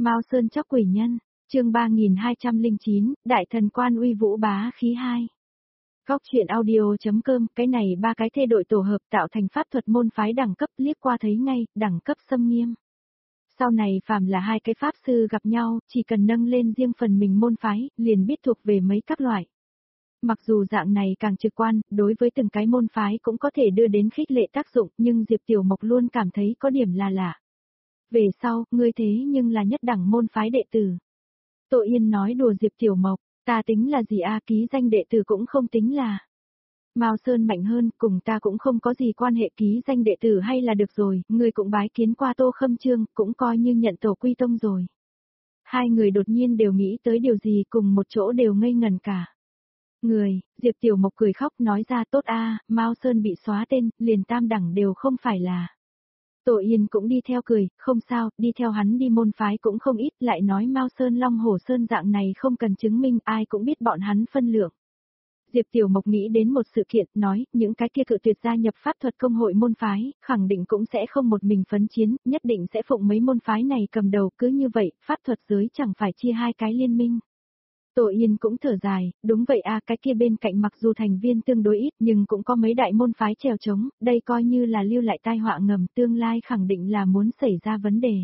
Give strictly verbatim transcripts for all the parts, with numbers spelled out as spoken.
Mao Sơn chóc quỷ nhân, chương ba nghìn hai trăm lẻ chín, Đại thần quan uy vũ bá khí hai. Góc truyện audio.com, cái này ba cái thê đội tổ hợp tạo thành pháp thuật môn phái đẳng cấp, liếc qua thấy ngay, đẳng cấp xâm nghiêm. Sau này phàm là hai cái pháp sư gặp nhau, chỉ cần nâng lên riêng phần mình môn phái, liền biết thuộc về mấy các loại. Mặc dù dạng này càng trực quan, đối với từng cái môn phái cũng có thể đưa đến khích lệ tác dụng, nhưng Diệp Tiểu Mộc luôn cảm thấy có điểm là lạ. Về sau, ngươi thế nhưng là nhất đẳng môn phái đệ tử. Tô Yên nói đùa Diệp Tiểu Mộc, ta tính là gì a, ký danh đệ tử cũng không tính là. Mao Sơn mạnh hơn, cùng ta cũng không có gì quan hệ, ký danh đệ tử hay là được rồi, ngươi cũng bái kiến qua Tô Khâm Trương, cũng coi như nhận tổ quy tông rồi. Hai người đột nhiên đều nghĩ tới điều gì, cùng một chỗ đều ngây ngần cả. Người, Diệp Tiểu Mộc cười khóc nói ra tốt a, Mao Sơn bị xóa tên, liền tam đẳng đều không phải là. Tổ Yên cũng đi theo cười, không sao, đi theo hắn đi môn phái cũng không ít, lại nói Mao Sơn Long Hổ Sơn dạng này không cần chứng minh, ai cũng biết bọn hắn phân lượng. Diệp Tiểu Mộc nghĩ đến một sự kiện, nói, những cái kia cự tuyệt gia nhập pháp thuật công hội môn phái, khẳng định cũng sẽ không một mình phấn chiến, nhất định sẽ phụng mấy môn phái này cầm đầu, cứ như vậy, pháp thuật giới chẳng phải chia hai cái liên minh. Tổ Yên cũng thở dài, đúng vậy a, cái kia bên cạnh mặc dù thành viên tương đối ít nhưng cũng có mấy đại môn phái trèo trống, đây coi như là lưu lại tai họa ngầm, tương lai khẳng định là muốn xảy ra vấn đề.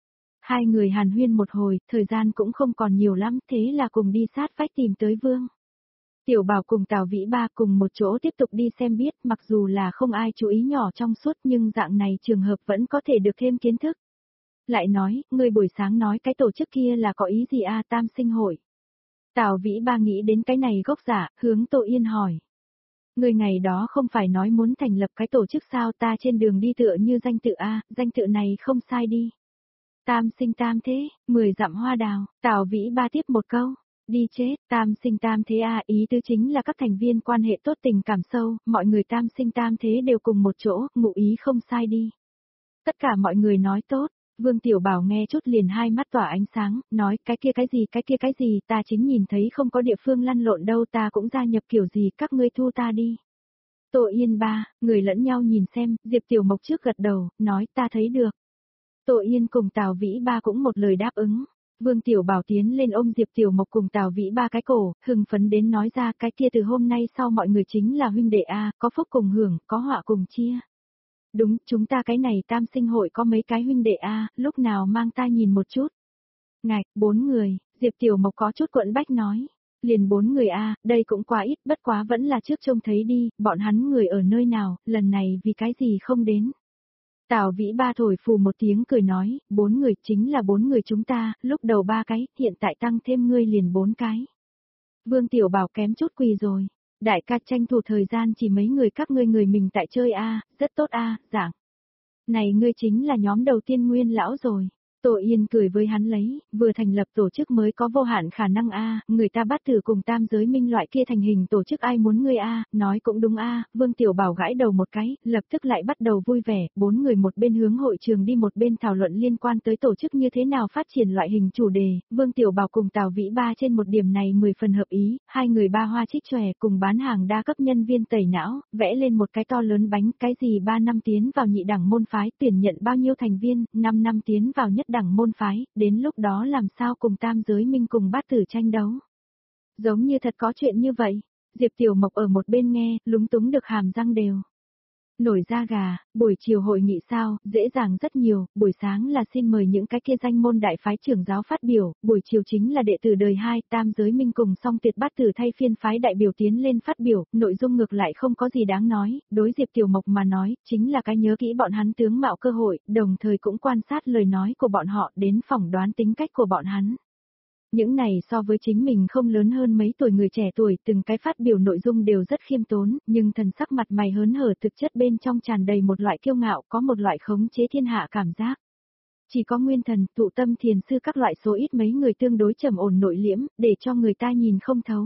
Hai người hàn huyên một hồi, thời gian cũng không còn nhiều lắm, thế là cùng đi sát vách tìm tới Vương. Tiểu Bảo cùng Tào Vĩ Ba cùng một chỗ tiếp tục đi xem biết, mặc dù là không ai chú ý nhỏ trong suốt nhưng dạng này trường hợp vẫn có thể được thêm kiến thức. Lại nói, người buổi sáng nói cái tổ chức kia là có ý gì a, tam sinh hội. Tào Vĩ Ba nghĩ đến cái này gốc giả, hướng Tô Yên hỏi. Người ngày đó không phải nói muốn thành lập cái tổ chức sao, ta trên đường đi tựa như danh tự A, danh tự này không sai đi. Tam sinh tam thế, mười dặm hoa đào, Tào Vĩ Ba tiếp một câu. Đi chết, tam sinh tam thế A, ý tứ chính là các thành viên quan hệ tốt tình cảm sâu, mọi người tam sinh tam thế đều cùng một chỗ, ngụ ý không sai đi. Tất cả mọi người nói tốt. Vương Tiểu Bảo nghe chút liền hai mắt tỏa ánh sáng, nói cái kia cái gì cái kia cái gì, ta chính nhìn thấy không có địa phương lăn lộn đâu, ta cũng gia nhập kiểu gì, các ngươi thu ta đi. Tô Yên ba, người lẫn nhau nhìn xem, Diệp Tiểu Mộc trước gật đầu, nói ta thấy được. Tô Yên cùng Tào Vĩ Ba cũng một lời đáp ứng. Vương Tiểu Bảo tiến lên ôm Diệp Tiểu Mộc cùng Tào Vĩ Ba cái cổ, hưng phấn đến nói ra cái kia từ hôm nay sau mọi người chính là huynh đệ A, có phúc cùng hưởng, có họa cùng chia. Đúng, chúng ta cái này tam sinh hội có mấy cái huynh đệ a, lúc nào mang ta nhìn một chút. Ngạch, bốn người, Diệp Tiểu Mộc có chút quẫn bách nói. Liền bốn người a, đây cũng quá ít, bất quá vẫn là trước trông thấy đi, bọn hắn người ở nơi nào, lần này vì cái gì không đến. Tào Vĩ Ba thổi phù một tiếng cười nói, bốn người chính là bốn người chúng ta, lúc đầu ba cái, hiện tại tăng thêm ngươi liền bốn cái. Vương Tiểu Bảo kém chút quỳ rồi. Đại ca tranh thủ thời gian chỉ mấy người các ngươi người mình tại chơi a, rất tốt a, dạng. Này ngươi chính là nhóm đầu tiên nguyên lão rồi. Tổ Yên cười với hắn lấy, vừa thành lập tổ chức mới có vô hạn khả năng a, người ta bắt thử cùng tam giới minh loại kia thành hình tổ chức ai muốn ngươi a, nói cũng đúng a, Vương Tiểu Bảo gãi đầu một cái, lập tức lại bắt đầu vui vẻ, bốn người một bên hướng hội trường đi một bên thảo luận liên quan tới tổ chức như thế nào phát triển loại hình chủ đề, Vương Tiểu Bảo cùng Tào Vĩ Ba trên một điểm này mười phần hợp ý, hai người ba hoa trích chòe cùng bán hàng đa cấp nhân viên tẩy não, vẽ lên một cái to lớn bánh, cái gì ba năm tiến vào nhị đẳng môn phái, tuyển nhận bao nhiêu thành viên, năm năm tiến vào nhất đẳng môn phái, đến lúc đó làm sao cùng tam giới minh cùng bát tử tranh đấu. Giống như thật có chuyện như vậy, Diệp Tiểu Mộc ở một bên nghe, lúng túng được hàm răng đều. Nổi da gà, buổi chiều hội nghị sao, dễ dàng rất nhiều, buổi sáng là xin mời những cái kia danh môn đại phái trưởng giáo phát biểu, buổi chiều chính là đệ tử đời hai, tam giới minh cùng song tuyệt bát tử thay phiên phái đại biểu tiến lên phát biểu, nội dung ngược lại không có gì đáng nói, đối Diệp Tiểu Mộc mà nói, chính là cái nhớ kỹ bọn hắn tướng mạo cơ hội, đồng thời cũng quan sát lời nói của bọn họ đến phỏng đoán tính cách của bọn hắn. Những này so với chính mình không lớn hơn mấy tuổi người trẻ tuổi, từng cái phát biểu nội dung đều rất khiêm tốn, nhưng thần sắc mặt mày hớn hở thực chất bên trong tràn đầy một loại kiêu ngạo, có một loại khống chế thiên hạ cảm giác. Chỉ có nguyên thần, tụ tâm thiền sư các loại số ít mấy người tương đối trầm ổn nội liễm, để cho người ta nhìn không thấu.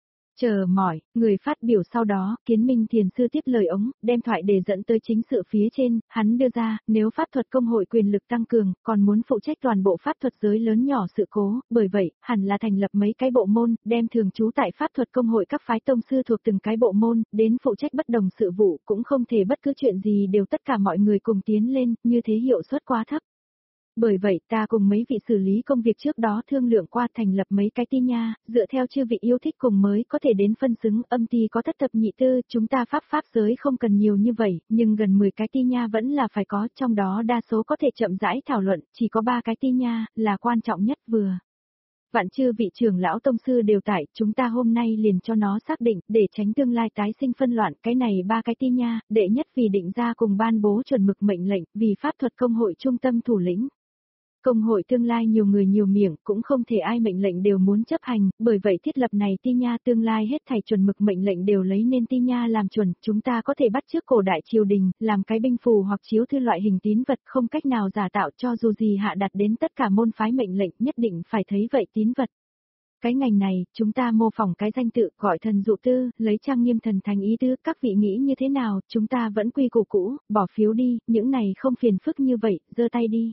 Chờ mỏi, người phát biểu sau đó, Kiến Minh thiền sư tiếp lời ống, đem thoại để dẫn tới chính sự phía trên, hắn đưa ra, nếu pháp thuật công hội quyền lực tăng cường, còn muốn phụ trách toàn bộ pháp thuật giới lớn nhỏ sự cố, bởi vậy, hẳn là thành lập mấy cái bộ môn, đem thường trú tại pháp thuật công hội các phái tông sư thuộc từng cái bộ môn, đến phụ trách bất đồng sự vụ, cũng không thể bất cứ chuyện gì đều tất cả mọi người cùng tiến lên, như thế hiệu suất quá thấp. Bởi vậy ta cùng mấy vị xử lý công việc trước đó thương lượng qua thành lập mấy cái ti nha, dựa theo chư vị yêu thích cùng mới có thể đến phân xứng âm ti có thất thập nhị tư, chúng ta pháp pháp giới không cần nhiều như vậy, nhưng gần mười cái ti nha vẫn là phải có, trong đó đa số có thể chậm rãi thảo luận, chỉ có ba cái ti nha, là quan trọng nhất vừa. Vạn chư vị trưởng lão tông sư đều tại, chúng ta hôm nay liền cho nó xác định, để tránh tương lai tái sinh phân loạn, cái này ba cái ti nha, đệ nhất vì định ra cùng ban bố chuẩn mực mệnh lệnh, vì pháp thuật công hội trung tâm thủ lĩnh. Công hội tương lai nhiều người nhiều miệng, cũng không thể ai mệnh lệnh đều muốn chấp hành, bởi vậy thiết lập này ti nha tương lai hết thảy chuẩn mực mệnh lệnh đều lấy nên ti nha làm chuẩn, chúng ta có thể bắt chước cổ đại triều đình, làm cái binh phù hoặc chiếu thư loại hình tín vật không cách nào giả tạo cho dù gì hạ đặt đến tất cả môn phái mệnh lệnh nhất định phải thấy vậy tín vật. Cái ngành này, chúng ta mô phỏng cái danh tự gọi thần dụ tư, lấy trang nghiêm thần thành ý tứ, các vị nghĩ như thế nào, chúng ta vẫn quy củ cũ, bỏ phiếu đi, những này không phiền phức như vậy, giơ tay đi.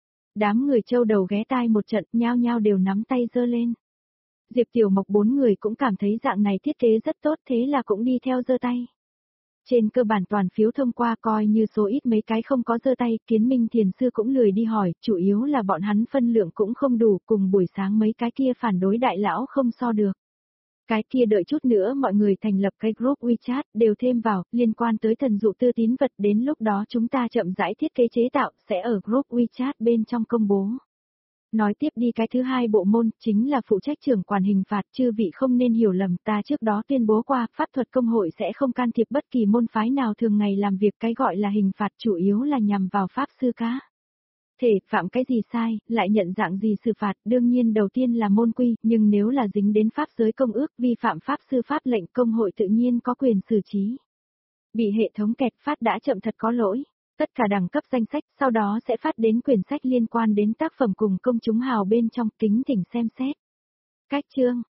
Đám người châu đầu ghé tai một trận, nhao nhao đều nắm tay giơ lên. Diệp Tiểu Mộc bốn người cũng cảm thấy dạng này thiết kế rất tốt thế là cũng đi theo giơ tay. Trên cơ bản toàn phiếu thông qua coi như số ít mấy cái không có giơ tay, Kiến Minh Thiền Sư cũng lười đi hỏi, chủ yếu là bọn hắn phân lượng cũng không đủ, cùng buổi sáng mấy cái kia phản đối đại lão không so được. Cái kia đợi chút nữa mọi người thành lập cái group WeChat, đều thêm vào, liên quan tới thần dụ tư tín vật đến lúc đó chúng ta chậm rãi thiết kế chế tạo, sẽ ở group WeChat bên trong công bố. Nói tiếp đi cái thứ hai bộ môn, chính là phụ trách trưởng quản hình phạt, chư vị không nên hiểu lầm, ta trước đó tuyên bố qua, pháp thuật công hội sẽ không can thiệp bất kỳ môn phái nào thường ngày làm việc, cái gọi là hình phạt chủ yếu là nhằm vào pháp sư cá. Thể, phạm cái gì sai, lại nhận dạng gì xử phạt, đương nhiên đầu tiên là môn quy, nhưng nếu là dính đến pháp giới công ước, vi phạm pháp sư pháp lệnh công hội tự nhiên có quyền xử trí. Bị hệ thống kẹt phát đã chậm thật có lỗi. Tất cả đẳng cấp danh sách, sau đó sẽ phát đến quyển sách liên quan đến tác phẩm cùng công chúng hào bên trong, kính thỉnh xem xét. Cách chương